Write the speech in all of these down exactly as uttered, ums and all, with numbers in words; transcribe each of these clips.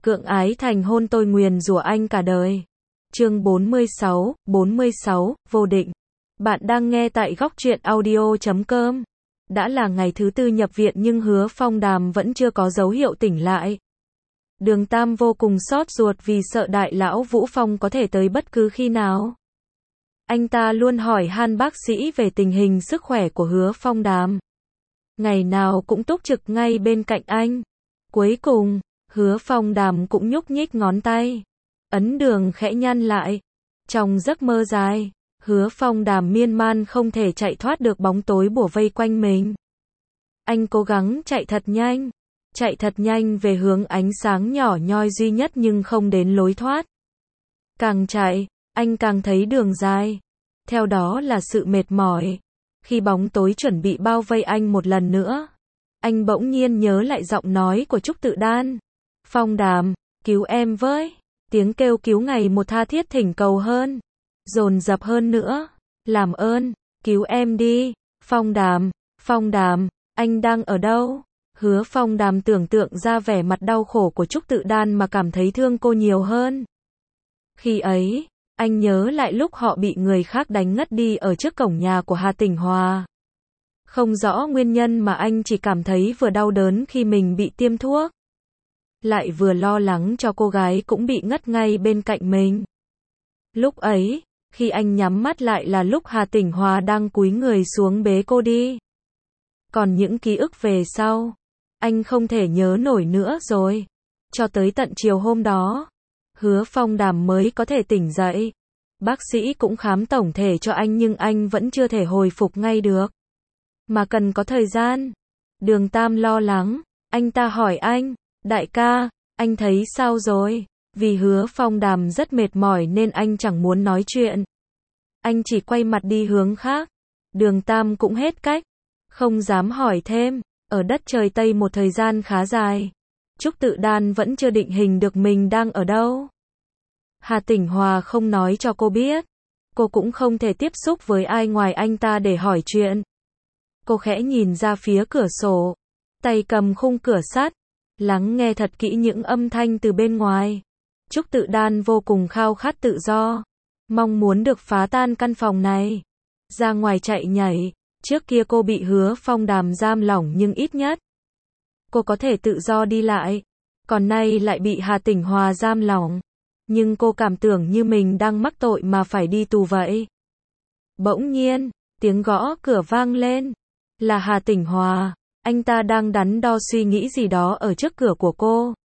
Cưỡng ái thành hôn tôi nguyền rủa anh cả đời. Chương bốn mươi sáu, bốn mươi sáu, vô định. Bạn đang nghe tại góc truyện audio chấm com. Đã là ngày thứ tư nhập viện nhưng Hứa Phong Đàm vẫn chưa có dấu hiệu tỉnh lại. Đường Tam vô cùng xót ruột vì sợ đại lão Vũ Phong có thể tới bất cứ khi nào. Anh ta luôn hỏi han bác sĩ về tình hình sức khỏe của Hứa Phong Đàm. Ngày nào cũng túc trực ngay bên cạnh anh. Cuối cùng, Hứa Phong Đàm cũng nhúc nhích ngón tay. Ấn đường khẽ nhăn lại. Trong giấc mơ dài, Hứa Phong Đàm miên man không thể chạy thoát được bóng tối bủa vây quanh mình. Anh cố gắng chạy thật nhanh. Chạy thật nhanh về hướng ánh sáng nhỏ nhoi duy nhất nhưng không đến lối thoát. Càng chạy, anh càng thấy đường dài. Theo đó là sự mệt mỏi. Khi bóng tối chuẩn bị bao vây anh một lần nữa, anh bỗng nhiên nhớ lại giọng nói của Trúc Tự Đan. Phong Đàm, cứu em với. Tiếng kêu cứu ngày một tha thiết thỉnh cầu hơn, dồn dập hơn nữa. Làm ơn, cứu em đi. Phong Đàm, Phong Đàm, anh đang ở đâu? Hứa Phong Đàm tưởng tượng ra vẻ mặt đau khổ của Trúc Tự Đan mà cảm thấy thương cô nhiều hơn. Khi ấy, anh nhớ lại lúc họ bị người khác đánh ngất đi ở trước cổng nhà của Hà Tỉnh Hòa. Không rõ nguyên nhân mà anh chỉ cảm thấy vừa đau đớn khi mình bị tiêm thuốc, lại vừa lo lắng cho cô gái cũng bị ngất ngay bên cạnh mình. Lúc ấy, khi anh nhắm mắt lại là lúc Hà Tỉnh Hòa đang cúi người xuống bế cô đi. Còn những ký ức về sau, anh không thể nhớ nổi nữa rồi. Cho tới tận chiều hôm đó, Hứa Phong Đàm mới có thể tỉnh dậy. Bác sĩ cũng khám tổng thể cho anh nhưng anh vẫn chưa thể hồi phục ngay được, mà cần có thời gian. Đường Tam lo lắng, anh ta hỏi anh, đại ca, anh thấy sao rồi? Vì Hứa Phong Đàm rất mệt mỏi nên anh chẳng muốn nói chuyện. Anh chỉ quay mặt đi hướng khác. Đường Tam cũng hết cách, không dám hỏi thêm. Ở đất trời Tây một thời gian khá dài, Trúc Tự Đan vẫn chưa định hình được mình đang ở đâu. Hà Tỉnh Hòa không nói cho cô biết. Cô cũng không thể tiếp xúc với ai ngoài anh ta để hỏi chuyện. Cô khẽ nhìn ra phía cửa sổ, tay cầm khung cửa sắt, lắng nghe thật kỹ những âm thanh từ bên ngoài. Trúc Tự Đan vô cùng khao khát tự do, mong muốn được phá tan căn phòng này, ra ngoài chạy nhảy. Trước kia cô bị Hứa Phong Đàm giam lỏng nhưng ít nhất cô có thể tự do đi lại. Còn nay lại bị Hà Tỉnh Hòa giam lỏng, nhưng cô cảm tưởng như mình đang mắc tội mà phải đi tù vậy. Bỗng nhiên, tiếng gõ cửa vang lên. Là Hà Tỉnh Hòa. Anh ta đang đắn đo suy nghĩ gì đó ở trước cửa của cô.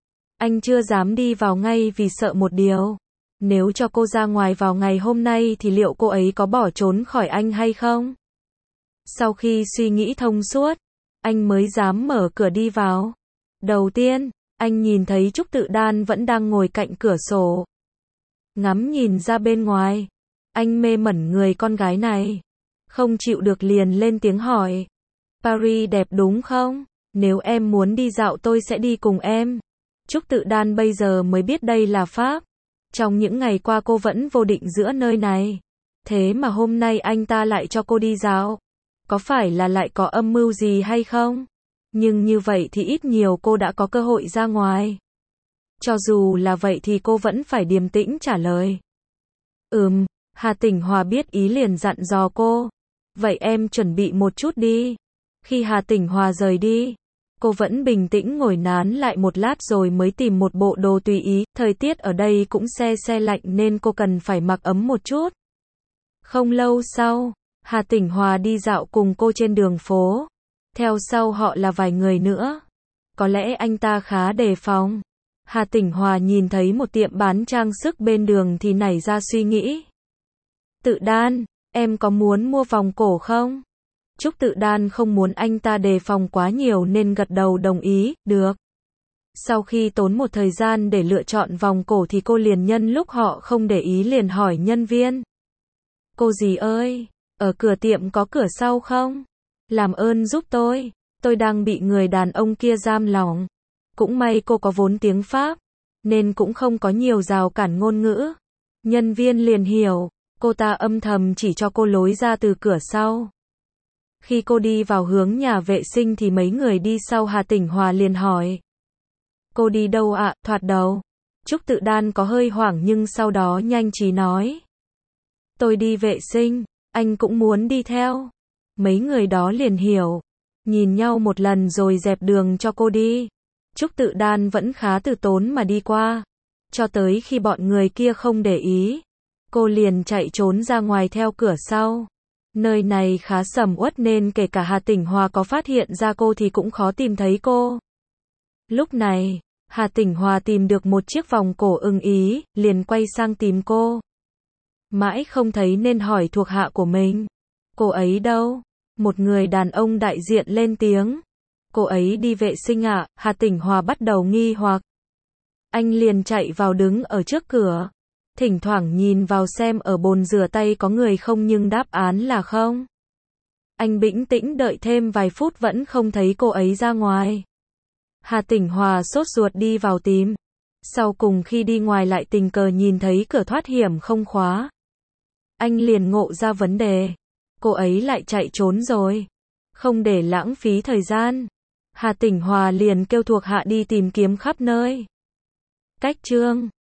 Anh chưa dám đi vào ngay vì sợ một điều. Nếu cho cô ra ngoài vào ngày hôm nay thì liệu cô ấy có bỏ trốn khỏi anh hay không? Sau khi suy nghĩ thông suốt, anh mới dám mở cửa đi vào. Đầu tiên, anh nhìn thấy Trúc Tự Đan vẫn đang ngồi cạnh cửa sổ, ngắm nhìn ra bên ngoài. Anh mê mẩn người con gái này, không chịu được liền lên tiếng hỏi. Paris đẹp đúng không? Nếu em muốn đi dạo tôi sẽ đi cùng em. Trúc Tự Đan bây giờ mới biết đây là Pháp. Trong những ngày qua cô vẫn vô định giữa nơi này. Thế mà hôm nay anh ta lại cho cô đi dạo. Có phải là lại có âm mưu gì hay không? Nhưng như vậy thì ít nhiều cô đã có cơ hội ra ngoài. Cho dù là vậy thì cô vẫn phải điềm tĩnh trả lời. Ừm, Hà Tỉnh Hòa biết ý liền dặn dò cô. Vậy em chuẩn bị một chút đi. Khi Hà Tỉnh Hòa rời đi, cô vẫn bình tĩnh ngồi nán lại một lát rồi mới tìm một bộ đồ tùy ý. Thời tiết ở đây cũng se se lạnh nên cô cần phải mặc ấm một chút. Không lâu sau, Hà Tỉnh Hòa đi dạo cùng cô trên đường phố. Theo sau họ là vài người nữa. Có lẽ anh ta khá đề phòng. Hà Tỉnh Hòa nhìn thấy một tiệm bán trang sức bên đường thì nảy ra suy nghĩ. Tự Đan, em có muốn mua vòng cổ không? Trúc Tự Đan không muốn anh ta đề phòng quá nhiều nên gật đầu đồng ý, được. Sau khi tốn một thời gian để lựa chọn vòng cổ thì cô liền nhân lúc họ không để ý liền hỏi nhân viên. Cô dì ơi, ở cửa tiệm có cửa sau không? Làm ơn giúp tôi, tôi đang bị người đàn ông kia giam lỏng. Cũng may cô có vốn tiếng Pháp, nên cũng không có nhiều rào cản ngôn ngữ. Nhân viên liền hiểu, cô ta âm thầm chỉ cho cô lối ra từ cửa sau. Khi cô đi vào hướng nhà vệ sinh thì mấy người đi sau Hà Tỉnh Hòa liền hỏi. Cô đi đâu ạ? Thoạt đầu, Trúc Tự Đan có hơi hoảng nhưng sau đó nhanh trí nói. Tôi đi vệ sinh, anh cũng muốn đi theo. Mấy người đó liền hiểu, nhìn nhau một lần rồi dẹp đường cho cô đi. Trúc Tự Đan vẫn khá từ tốn mà đi qua, cho tới khi bọn người kia không để ý, cô liền chạy trốn ra ngoài theo cửa sau. Nơi này khá sầm uất nên kể cả Hà Tỉnh Hòa có phát hiện ra cô thì cũng khó tìm thấy cô. Lúc này, Hà Tỉnh Hòa tìm được một chiếc vòng cổ ưng ý, liền quay sang tìm cô. Mãi không thấy nên hỏi thuộc hạ của mình. Cô ấy đâu? Một người đàn ông đại diện lên tiếng. Cô ấy đi vệ sinh ạ. Hà Tỉnh Hòa bắt đầu nghi hoặc. Anh liền chạy vào đứng ở trước cửa. Thỉnh thoảng nhìn vào xem ở bồn rửa tay có người không nhưng đáp án là không. Anh bĩnh tĩnh đợi thêm vài phút vẫn không thấy cô ấy ra ngoài. Hà Tỉnh Hòa sốt ruột đi vào tìm. Sau cùng khi đi ngoài lại tình cờ nhìn thấy cửa thoát hiểm không khóa. Anh liền ngộ ra vấn đề. Cô ấy lại chạy trốn rồi. Không để lãng phí thời gian, Hà Tỉnh Hòa liền kêu thuộc hạ đi tìm kiếm khắp nơi. Cách chương